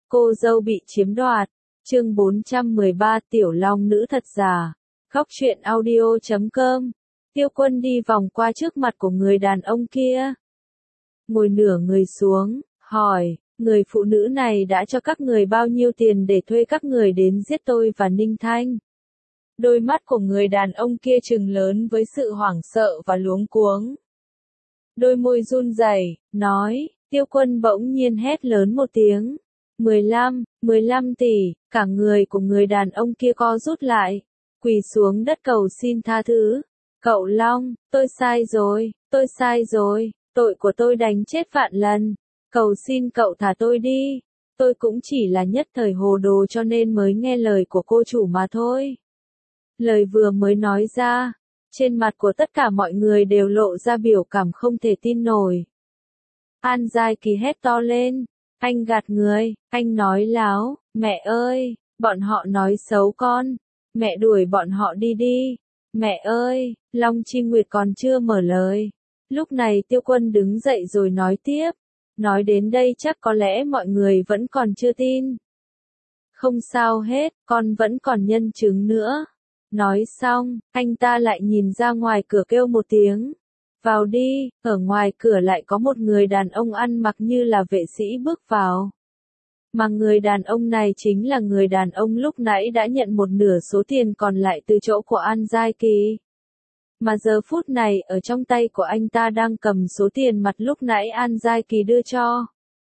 Cô dâu bị chiếm đoạt. Chương 413 Tiểu Long nữ thật giả. Góc truyện audio.com. Tiêu Quân đi vòng qua trước mặt của người đàn ông kia. Ngồi nửa người xuống, hỏi, người phụ nữ này đã cho các người bao nhiêu tiền để thuê các người đến giết tôi và Ninh Thanh? Đôi mắt của người đàn ông kia trừng lớn với sự hoảng sợ và luống cuống. Đôi môi run rẩy, nói, Tiêu Quân bỗng nhiên hét lớn một tiếng. 15 tỷ, cả người của người đàn ông kia co rút lại, quỳ xuống đất cầu xin tha thứ. Cậu Long, tôi sai rồi, tội của tôi đánh chết vạn lần. Cầu xin cậu thả tôi đi, tôi cũng chỉ là nhất thời hồ đồ cho nên mới nghe lời của cô chủ mà thôi. Lời vừa mới nói ra, trên mặt của tất cả mọi người đều lộ ra biểu cảm không thể tin nổi. An Giai Kỳ hét to lên, anh gạt người, anh nói láo, mẹ ơi, bọn họ nói xấu con, mẹ đuổi bọn họ đi đi, mẹ ơi, Long Chi Nguyệt còn chưa mở lời. Lúc này Tiêu Quân đứng dậy rồi nói tiếp, nói đến đây chắc có lẽ mọi người vẫn còn chưa tin. Không sao hết, con vẫn còn nhân chứng nữa. Nói xong, anh ta lại nhìn ra ngoài cửa kêu một tiếng. Vào đi, ở ngoài cửa lại có một người đàn ông ăn mặc như là vệ sĩ bước vào. Mà người đàn ông này chính là người đàn ông lúc nãy đã nhận một nửa số tiền còn lại từ chỗ của An Giai Kỳ. Mà giờ phút này ở trong tay của anh ta đang cầm số tiền mặt lúc nãy An Giai Kỳ đưa cho.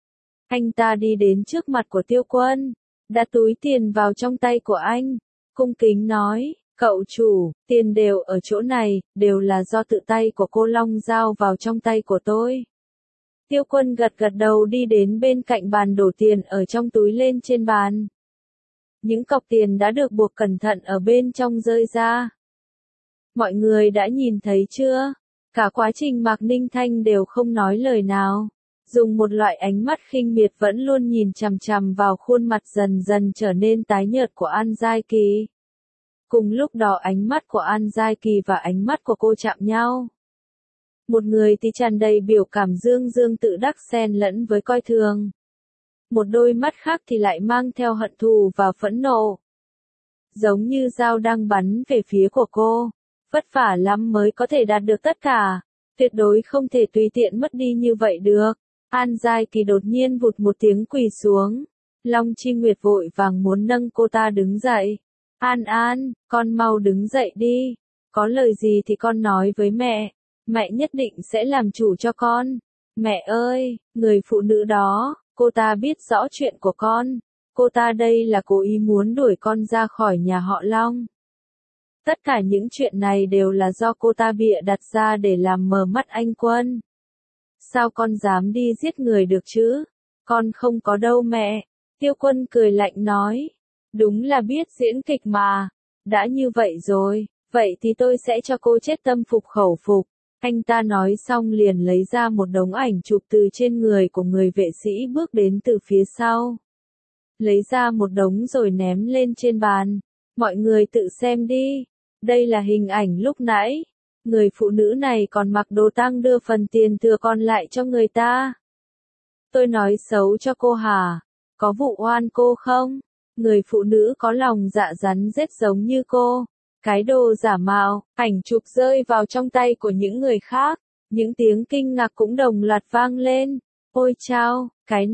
Anh ta đi đến trước mặt của Tiêu Quân, đặt túi tiền vào trong tay của anh, cung kính nói. Cậu chủ, tiền đều ở chỗ này, đều là do tự tay của cô Long giao vào trong tay của tôi. Tiêu Quân gật đầu đi đến bên cạnh bàn đổ tiền ở trong túi lên trên bàn. Những cọc tiền đã được buộc cẩn thận ở bên trong rơi ra. Mọi người đã nhìn thấy chưa? Cả quá trình Mạc Ninh Thanh đều không nói lời nào. Dùng một loại ánh mắt khinh miệt vẫn luôn nhìn chằm chằm vào khuôn mặt dần dần trở nên tái nhợt của An Giai Kỳ. Cùng lúc đó ánh mắt của An Giai Kỳ và ánh mắt của cô chạm nhau. Một người thì tràn đầy biểu cảm dương tự đắc xen lẫn với coi thường. Một đôi mắt khác thì lại mang theo hận thù và phẫn nộ. Giống như dao đang bắn về phía của cô. Vất vả lắm mới có thể đạt được tất cả. Tuyệt đối không thể tùy tiện mất đi như vậy được. An Giai Kỳ đột nhiên vụt một tiếng quỳ xuống. Long Chi Nguyệt vội vàng muốn nâng cô ta đứng dậy. An, con mau đứng dậy đi. Có lời gì thì con nói với mẹ. Mẹ nhất định sẽ làm chủ cho con. Mẹ ơi, người phụ nữ đó, cô ta biết rõ chuyện của con. Cô ta đây là cố ý muốn đuổi con ra khỏi nhà họ Long. Tất cả những chuyện này đều là do cô ta bịa đặt ra để làm mờ mắt anh Quân. Sao con dám đi giết người được chứ? Con không có đâu mẹ. Tiêu Quân cười lạnh nói. Đúng là biết diễn kịch mà. Đã như vậy rồi, vậy thì tôi sẽ cho cô chết tâm phục khẩu phục. Anh ta nói xong liền lấy ra một đống ảnh chụp từ trên người của người vệ sĩ bước đến từ phía sau. Lấy ra một đống rồi ném lên trên bàn. Mọi người tự xem đi. Đây là hình ảnh lúc nãy. Người phụ nữ này còn mặc đồ tang đưa phần tiền thừa còn lại cho người ta. Tôi nói xấu cho cô hả? Có vụ oan cô không? Người phụ nữ có lòng dạ rắn rết giống như cô. Cái đồ giả mạo, ảnh chụp rơi vào trong tay của những người khác. Những tiếng kinh ngạc cũng đồng loạt vang lên. Ôi chao,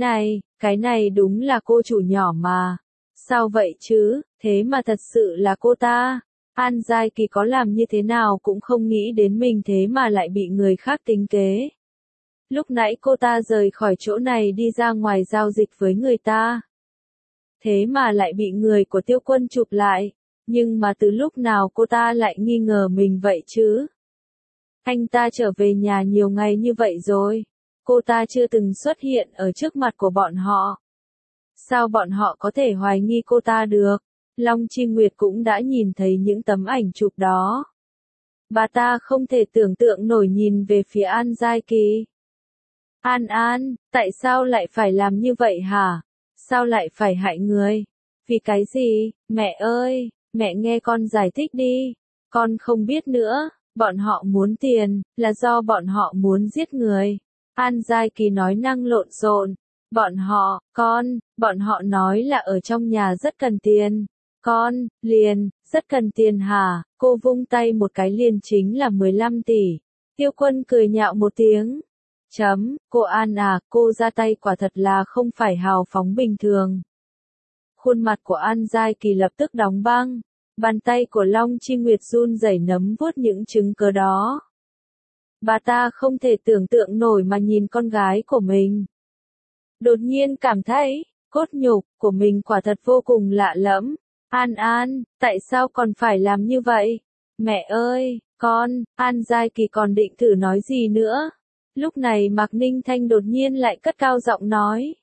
cái này đúng là cô chủ nhỏ mà. Sao vậy chứ, thế mà thật sự là cô ta. An Giai Kỳ có làm như thế nào cũng không nghĩ đến mình thế mà lại bị người khác tính kế. Lúc nãy cô ta rời khỏi chỗ này đi ra ngoài giao dịch với người ta. Thế mà lại bị người của Tiêu Quân chụp lại. Nhưng mà từ lúc nào cô ta lại nghi ngờ mình vậy chứ? Anh ta trở về nhà nhiều ngày như vậy rồi. Cô ta chưa từng xuất hiện ở trước mặt của bọn họ. Sao bọn họ có thể hoài nghi cô ta được? Long Chi Nguyệt cũng đã nhìn thấy những tấm ảnh chụp đó. Bà ta không thể tưởng tượng nổi nhìn về phía An Giai Kỳ. An, tại sao lại phải làm như vậy hả? Sao lại phải hại người? Vì cái gì? Mẹ ơi, mẹ nghe con giải thích đi. Con không biết nữa, bọn họ muốn tiền, là do bọn họ muốn giết người. An Giai Kỳ nói năng lộn xộn. Bọn họ nói là ở trong nhà rất cần tiền. Rất cần tiền hả? Cô vung tay một cái liền chính là 15 tỷ. Tiêu Quân cười nhạo một tiếng. Cô An à, cô ra tay quả thật là không phải hào phóng bình thường. Khuôn mặt của An Giai Kỳ lập tức đóng băng. Bàn tay của Long Chi Nguyệt run rẩy nắm vuốt những chứng cớ đó. Bà ta không thể tưởng tượng nổi mà nhìn con gái của mình. Đột nhiên cảm thấy, cốt nhục của mình quả thật vô cùng lạ lẫm. An, tại sao còn phải làm như vậy? Mẹ ơi, An Giai Kỳ còn định thử nói gì nữa. Lúc này Mạc Ninh Thanh đột nhiên lại cất cao giọng nói.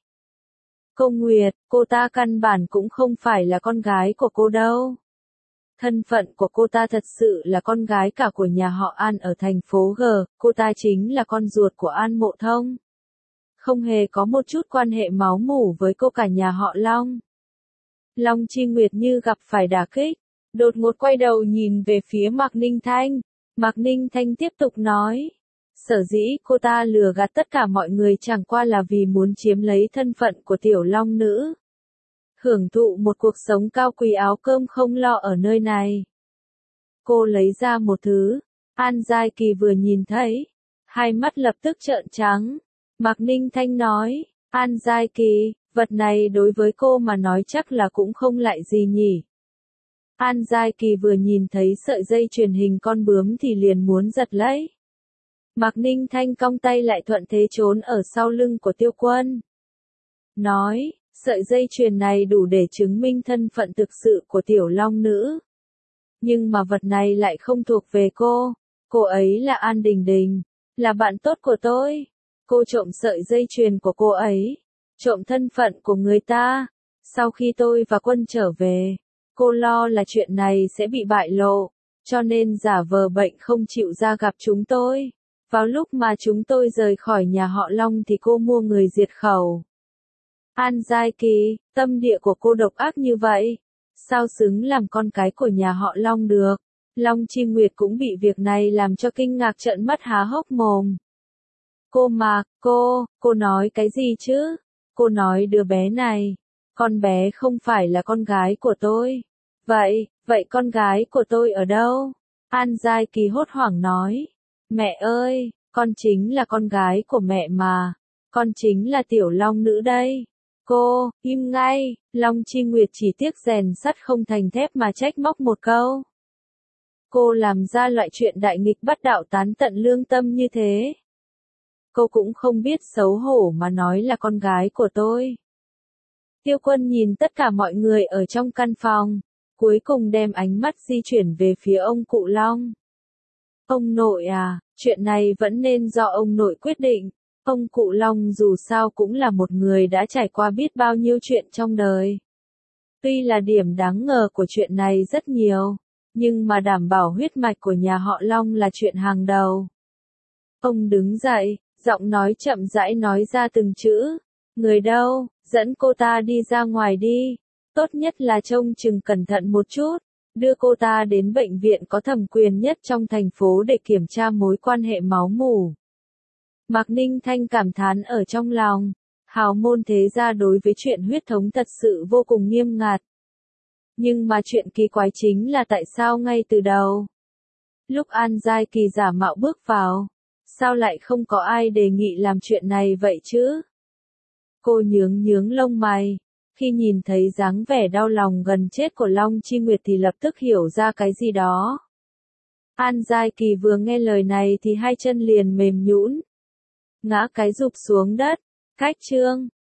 Cô Nguyệt, cô ta căn bản cũng không phải là con gái của cô đâu. Thân phận của cô ta thật sự là con gái cả của nhà họ An ở thành phố G, cô ta chính là con ruột của An Mộ Thông. Không hề có một chút quan hệ máu mủ với cô cả nhà họ Long. Long Chi Nguyệt như gặp phải đả kích, đột ngột quay đầu nhìn về phía Mạc Ninh Thanh. Mạc Ninh Thanh tiếp tục nói. Sở dĩ cô ta lừa gạt tất cả mọi người chẳng qua là vì muốn chiếm lấy thân phận của tiểu long nữ. Hưởng thụ một cuộc sống cao quý áo cơm không lo ở nơi này. Cô lấy ra một thứ. An Giai Kỳ vừa nhìn thấy. Hai mắt lập tức trợn trắng. Mạc Ninh Thanh nói. An Giai Kỳ, vật này đối với cô mà nói chắc là cũng không lại gì nhỉ. An Giai Kỳ vừa nhìn thấy sợi dây chuyền hình con bướm thì liền muốn giật lấy. Mạc Ninh Thanh cong tay lại thuận thế trốn ở sau lưng của Tiêu Quân. Nói, sợi dây chuyền này đủ để chứng minh thân phận thực sự của tiểu long nữ. Nhưng mà vật này lại không thuộc về cô ấy là An Đình Đình, là bạn tốt của tôi. Cô trộm sợi dây chuyền của cô ấy, trộm thân phận của người ta. Sau khi tôi và Quân trở về, cô lo là chuyện này sẽ bị bại lộ, cho nên giả vờ bệnh không chịu ra gặp chúng tôi. Vào lúc mà chúng tôi rời khỏi nhà họ Long thì cô mua người diệt khẩu. An Giai Kỳ, tâm địa của cô độc ác như vậy, sao xứng làm con cái của nhà họ Long được? Long Chi Nguyệt cũng bị việc này làm cho kinh ngạc trợn mắt há hốc mồm. Cô nói cái gì chứ? Cô nói đứa bé này, con bé không phải là con gái của tôi. Vậy con gái của tôi ở đâu? An Giai Kỳ hốt hoảng nói. Mẹ ơi, con chính là con gái của mẹ mà. Con chính là tiểu long nữ đây. Cô, im ngay. Long Chi Nguyệt chỉ tiếc rèn sắt không thành thép mà trách móc một câu. Cô làm ra loại chuyện đại nghịch bất đạo tán tận lương tâm như thế. Cô cũng không biết xấu hổ mà nói là con gái của tôi. Tiêu Quân nhìn tất cả mọi người ở trong căn phòng, cuối cùng đem ánh mắt di chuyển về phía ông cụ Long. Ông nội à, chuyện này vẫn nên do ông nội quyết định. Ông cụ Long dù sao cũng là một người đã trải qua biết bao nhiêu chuyện trong đời. Tuy là điểm đáng ngờ của chuyện này rất nhiều, nhưng mà đảm bảo huyết mạch của nhà họ Long là chuyện hàng đầu. Ông đứng dậy, giọng nói chậm rãi nói ra từng chữ. Người đâu, dẫn cô ta đi ra ngoài đi. Tốt nhất là trông chừng cẩn thận một chút. Đưa cô ta đến bệnh viện có thẩm quyền nhất trong thành phố để kiểm tra mối quan hệ máu mủ. Mạc Ninh Thanh cảm thán ở trong lòng. Hào môn thế gia đối với chuyện huyết thống thật sự vô cùng nghiêm ngặt. Nhưng mà chuyện kỳ quái chính là tại sao ngay từ đầu, lúc An Giai Kỳ giả mạo bước vào, sao lại không có ai đề nghị làm chuyện này vậy chứ? Cô nhướng lông mày. Khi nhìn thấy dáng vẻ đau lòng gần chết của Long Chi Nguyệt thì lập tức hiểu ra cái gì đó. An Giai Kỳ vừa nghe lời này thì hai chân liền mềm nhũn, ngã cái rụp xuống đất. Cách chương